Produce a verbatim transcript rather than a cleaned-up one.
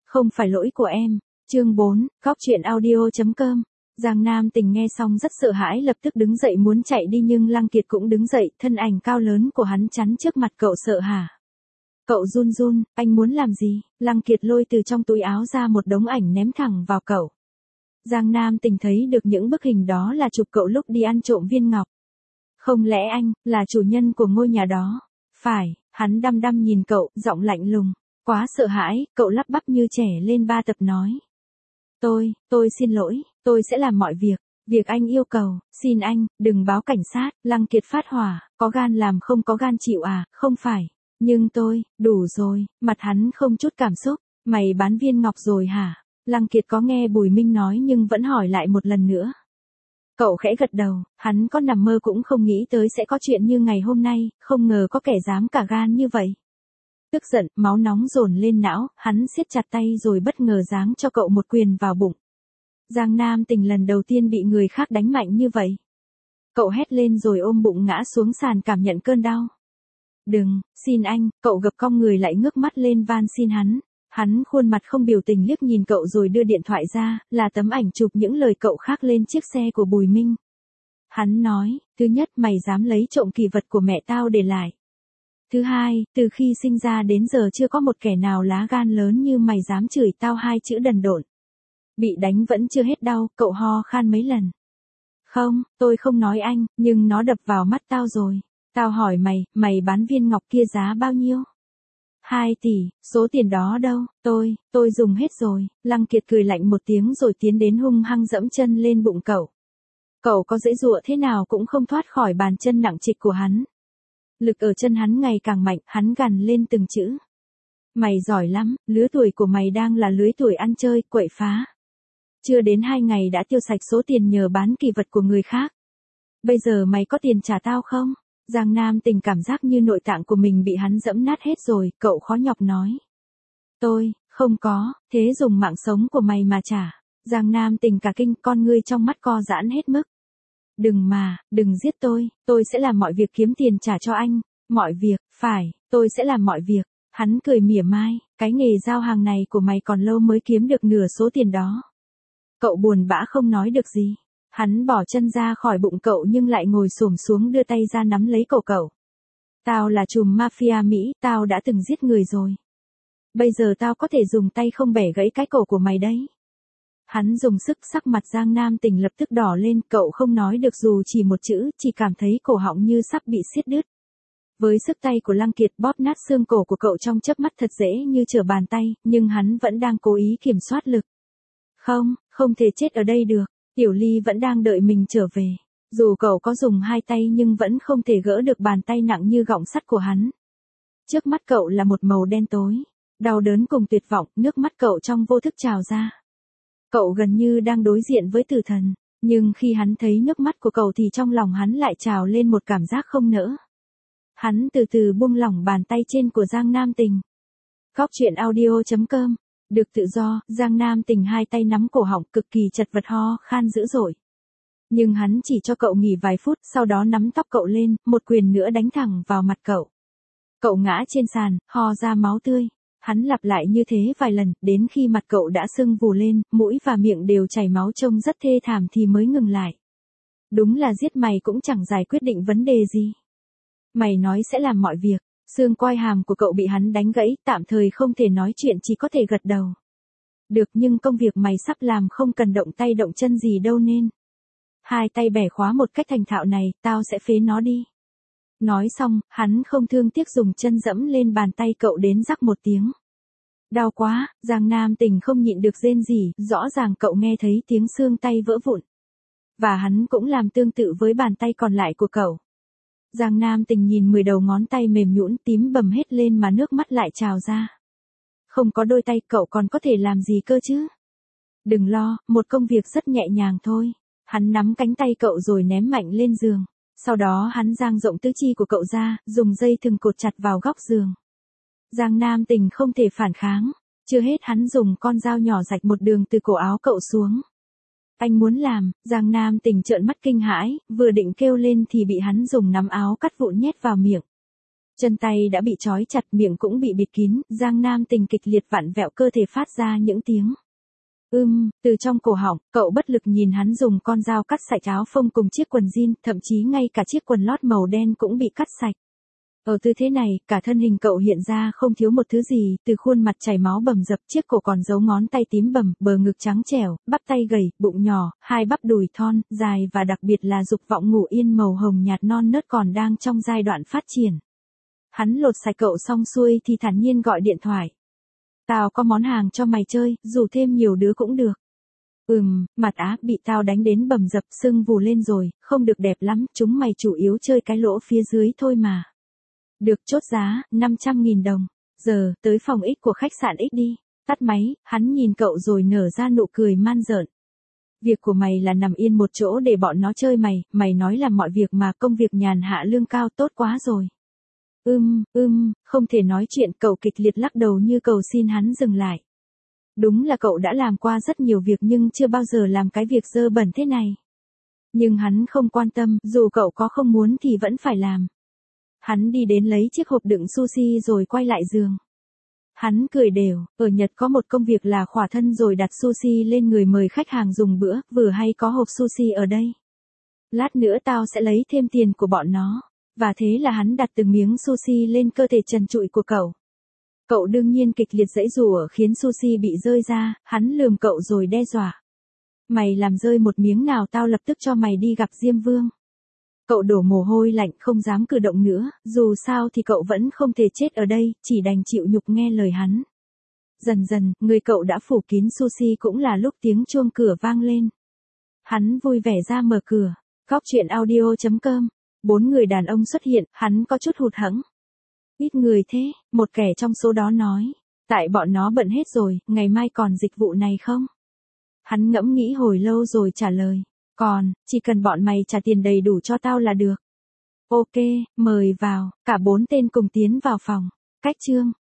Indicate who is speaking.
Speaker 1: Không phải lỗi của em. Chương bốn, góc truyện audio chấm com. Giang Nam Tình nghe xong rất sợ hãi, lập tức đứng dậy muốn chạy đi, nhưng Lăng Kiệt cũng đứng dậy, thân ảnh cao lớn của hắn chắn trước mặt cậu. Sợ hả? Cậu run run, anh muốn làm gì? Lăng Kiệt lôi từ trong túi áo ra một đống ảnh ném thẳng vào cậu. Giang Nam Tình thấy được những bức hình đó là chụp cậu lúc đi ăn trộm viên ngọc. Không lẽ anh là chủ nhân của ngôi nhà đó? Phải. Hắn đăm đăm nhìn cậu, giọng lạnh lùng. Quá sợ hãi, cậu lắp bắp như trẻ lên ba tập nói. Tôi, tôi xin lỗi, tôi sẽ làm mọi việc, việc anh yêu cầu, xin anh, đừng báo cảnh sát. Lăng Kiệt phát hỏa, có gan làm không có gan chịu à? Không phải, nhưng tôi, đủ rồi. Mặt hắn không chút cảm xúc. Mày bán viên ngọc rồi hả? Lăng Kiệt có nghe Bùi Minh nói nhưng vẫn hỏi lại một lần nữa. Cậu khẽ gật đầu, hắn có nằm mơ cũng không nghĩ tới sẽ có chuyện như ngày hôm nay, không ngờ có kẻ dám cả gan như vậy. Tức giận, máu nóng dồn lên não, hắn siết chặt tay rồi bất ngờ giáng cho cậu một quyền vào bụng. Giang Nam Tình lần đầu tiên bị người khác đánh mạnh như vậy. Cậu hét lên rồi ôm bụng ngã xuống sàn cảm nhận cơn đau. Đừng, xin anh, cậu gập cong người lại ngước mắt lên van xin hắn. Hắn khuôn mặt không biểu tình liếc nhìn cậu rồi đưa điện thoại ra, là tấm ảnh chụp những lời cậu khắc lên chiếc xe của Bùi Minh. Hắn nói, thứ nhất, mày dám lấy trộm kỷ vật của mẹ tao để lại. Thứ hai, từ khi sinh ra đến giờ chưa có một kẻ nào lá gan lớn như mày dám chửi tao hai chữ đần độn. Bị đánh vẫn chưa hết đau, cậu ho khan mấy lần. Không, tôi không nói anh, nhưng nó đập vào mắt tao rồi. Tao hỏi mày, mày bán viên ngọc kia giá bao nhiêu? Hai tỷ, số tiền đó đâu? Tôi, tôi dùng hết rồi. Lăng Kiệt cười lạnh một tiếng rồi tiến đến hung hăng dẫm chân lên bụng cậu. Cậu có giãy giụa thế nào cũng không thoát khỏi bàn chân nặng trịch của hắn. Lực ở chân hắn ngày càng mạnh, hắn gằn lên từng chữ. Mày giỏi lắm, lứa tuổi của mày đang là lứa tuổi ăn chơi, quậy phá. Chưa đến hai ngày đã tiêu sạch số tiền nhờ bán kỳ vật của người khác. Bây giờ mày có tiền trả tao không? Giang Nam Tình cảm giác như nội tạng của mình bị hắn dẫm nát hết rồi, cậu khó nhọc nói. Tôi, không có, thế dùng mạng sống của mày mà trả. Giang Nam Tình cả kinh, con ngươi trong mắt co giãn hết mức. Đừng mà, đừng giết tôi, tôi sẽ làm mọi việc kiếm tiền trả cho anh. Mọi việc, phải, tôi sẽ làm mọi việc. Hắn cười mỉa mai, cái nghề giao hàng này của mày còn lâu mới kiếm được nửa số tiền đó. Cậu buồn bã không nói được gì. Hắn bỏ chân ra khỏi bụng cậu nhưng lại ngồi xổm xuống đưa tay ra nắm lấy cổ cậu. Tao là trùm mafia Mỹ, tao đã từng giết người rồi. Bây giờ tao có thể dùng tay không bẻ gãy cái cổ của mày đấy. Hắn dùng sức, sắc mặt Giang Nam Tình lập tức đỏ lên, cậu không nói được dù chỉ một chữ, chỉ cảm thấy cổ họng như sắp bị xiết đứt. Với sức tay của Lăng Kiệt bóp nát xương cổ của cậu trong chớp mắt thật dễ như trở bàn tay, nhưng hắn vẫn đang cố ý kiểm soát lực. Không, không thể chết ở đây được. Tiểu Ly vẫn đang đợi mình trở về. Dù cậu có dùng hai tay nhưng vẫn không thể gỡ được bàn tay nặng như gọng sắt của hắn. Trước mắt cậu là một màu đen tối. Đau đớn cùng tuyệt vọng, nước mắt cậu trong vô thức trào ra. Cậu gần như đang đối diện với tử thần. Nhưng khi hắn thấy nước mắt của cậu thì trong lòng hắn lại trào lên một cảm giác không nỡ. Hắn từ từ buông lỏng bàn tay trên của Giang Nam Tình. Góc truyện audio chấm com. Được tự do, Giang Nam Tình hai tay nắm cổ họng, cực kỳ chật vật, ho khan dữ dội. Nhưng hắn chỉ cho cậu nghỉ vài phút, sau đó nắm tóc cậu lên, một quyền nữa đánh thẳng vào mặt cậu. Cậu ngã trên sàn, ho ra máu tươi. Hắn lặp lại như thế vài lần, đến khi mặt cậu đã sưng vù lên, mũi và miệng đều chảy máu trông rất thê thảm thì mới ngừng lại. Đúng là giết mày cũng chẳng giải quyết định vấn đề gì. Mày nói sẽ làm mọi việc. Xương quai hàm của cậu bị hắn đánh gãy, tạm thời không thể nói chuyện, chỉ có thể gật đầu. Được, nhưng công việc mày sắp làm không cần động tay động chân gì đâu nên. Hai tay bẻ khóa một cách thành thạo này, tao sẽ phế nó đi. Nói xong, hắn không thương tiếc dùng chân dẫm lên bàn tay cậu đến rắc một tiếng. Đau quá, Giang Nam Tình không nhịn được rên rỉ, rõ ràng cậu nghe thấy tiếng xương tay vỡ vụn. Và hắn cũng làm tương tự với bàn tay còn lại của cậu. Giang Nam Tình nhìn mười đầu ngón tay mềm nhũn tím bầm hết lên mà nước mắt lại trào ra. Không có đôi tay cậu còn có thể làm gì cơ chứ? Đừng lo, một công việc rất nhẹ nhàng thôi. Hắn nắm cánh tay cậu rồi ném mạnh lên giường. Sau đó hắn dang rộng tứ chi của cậu ra, dùng dây thừng cột chặt vào góc giường. Giang Nam Tình không thể phản kháng. Chưa hết hắn dùng con dao nhỏ rạch một đường từ cổ áo cậu xuống. Anh muốn làm, Giang Nam Tình trợn mắt kinh hãi, vừa định kêu lên thì bị hắn dùng nắm áo cắt vụn nhét vào miệng. Chân tay đã bị trói chặt, miệng cũng bị bịt kín, Giang Nam Tình kịch liệt vặn vẹo cơ thể phát ra những tiếng ưm, từ trong cổ họng, cậu bất lực nhìn hắn dùng con dao cắt sạch áo phông cùng chiếc quần jean, thậm chí ngay cả chiếc quần lót màu đen cũng bị cắt sạch. Ở tư thế này, cả thân hình cậu hiện ra không thiếu một thứ gì, từ khuôn mặt chảy máu bầm dập, chiếc cổ còn giấu ngón tay tím bầm, bờ ngực trắng trẻo, bắp tay gầy, bụng nhỏ, hai bắp đùi thon, dài và đặc biệt là dục vọng ngủ yên màu hồng nhạt non nớt còn đang trong giai đoạn phát triển. Hắn lột sạch cậu xong xuôi thì thản nhiên gọi điện thoại. Tao có món hàng cho mày chơi, rủ thêm nhiều đứa cũng được. Ừm, mặt á, bị tao đánh đến bầm dập, sưng vù lên rồi, không được đẹp lắm, chúng mày chủ yếu chơi cái lỗ phía dưới thôi mà. Được, chốt giá, năm trăm nghìn đồng. Giờ, tới phòng X của khách sạn X đi. Tắt máy, hắn nhìn cậu rồi nở ra nụ cười man rợn. Việc của mày là nằm yên một chỗ để bọn nó chơi mày, mày nói làm mọi việc mà, công việc nhàn hạ lương cao tốt quá rồi. Ưm, ưm, không thể nói chuyện, cậu kịch liệt lắc đầu như cầu xin hắn dừng lại. Đúng là cậu đã làm qua rất nhiều việc nhưng chưa bao giờ làm cái việc dơ bẩn thế này. Nhưng hắn không quan tâm, dù cậu có không muốn thì vẫn phải làm. Hắn đi đến lấy chiếc hộp đựng sushi rồi quay lại giường. Hắn cười đều, ở Nhật có một công việc là khỏa thân rồi đặt sushi lên người mời khách hàng dùng bữa, vừa hay có hộp sushi ở đây. Lát nữa tao sẽ lấy thêm tiền của bọn nó. Và thế là hắn đặt từng miếng sushi lên cơ thể trần trụi của cậu. Cậu đương nhiên kịch liệt giãy giụa khiến sushi bị rơi ra, hắn lườm cậu rồi đe dọa. Mày làm rơi một miếng nào tao lập tức cho mày đi gặp Diêm Vương. Cậu đổ mồ hôi lạnh không dám cử động nữa, dù sao thì cậu vẫn không thể chết ở đây, chỉ đành chịu nhục nghe lời hắn. Dần dần, người cậu đã phủ kín sushi cũng là lúc tiếng chuông cửa vang lên. Hắn vui vẻ ra mở cửa, Góc Chuyện Audio chấm com. Bốn người đàn ông xuất hiện, hắn có chút hụt hẫng. Ít người thế, một kẻ trong số đó nói. Tại bọn nó bận hết rồi, ngày mai còn dịch vụ này không? Hắn ngẫm nghĩ hồi lâu rồi trả lời. Còn, chỉ cần bọn mày trả tiền đầy đủ cho tao là được. Ok, mời vào, cả bốn tên cùng tiến vào phòng. Cách chương.